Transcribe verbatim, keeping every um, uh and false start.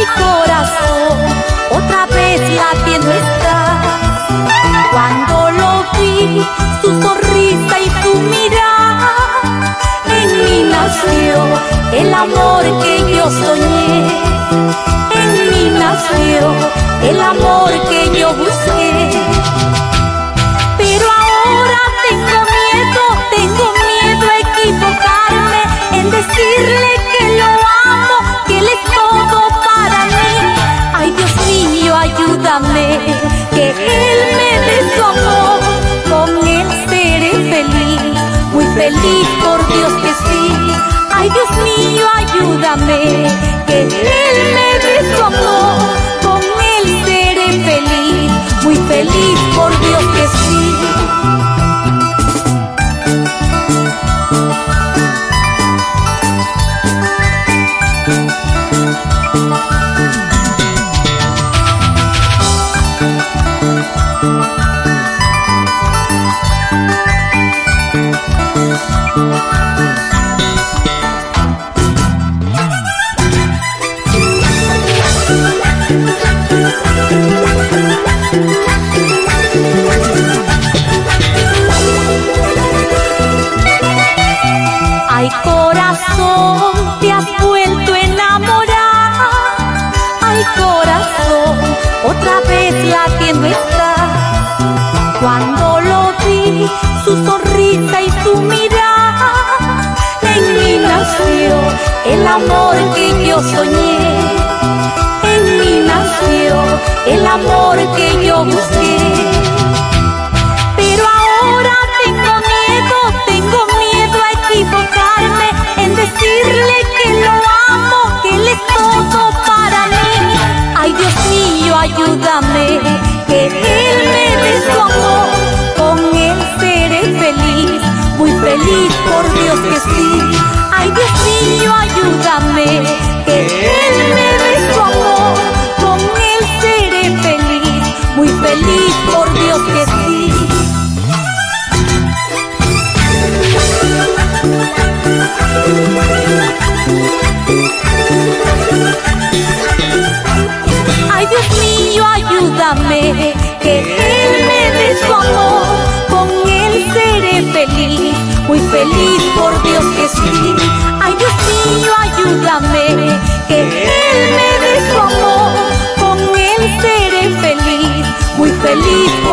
corazón, otra vez latiendo está. Cuando lo vi, su sonrisa y su mirada, en mí nació el amor que yo soñé. En mí nació el amor que yo busqué. Pero ahora tengo miedo, tengo miedo a equivocarme en decirle que lo amo, que él es todo para mí. Ay, Dios mío, ayúdame, que él me dé su amor, con él seré feliz, muy feliz, por Dios que sí. Ay, Dios mío, ayúdame, que él me dé su amor, con él seré feliz, muy feliz, por Dios que sí. Ay, corazón, te has vuelto a enamorar. Ay, corazón, otra vez latiendo está. Cuando lo vi, su sonrisa y su mirada, en mí nació el amor que yo soñé. En mí nació el amor que yo busqué. Pero ahora tengo miedo, tengo miedo a equivocarme en decirle que lo amo, que él es todo para mí. Ay, Dios mío, ayúdame, que él me dé su amor, con él seré feliz, muy feliz, por Dios que sí. Ay, Dios mío, ayúdame, que él me dé su amor, con él seré feliz, muy feliz, por Dios que sí. Ay, Dios mío, ayúdame, que él me dé su amor, con él seré feliz, muy feliz, por Dios que sí. Ay, Dios mío, ayúdame, que él me dé su amor, con él seré feliz, muy feliz.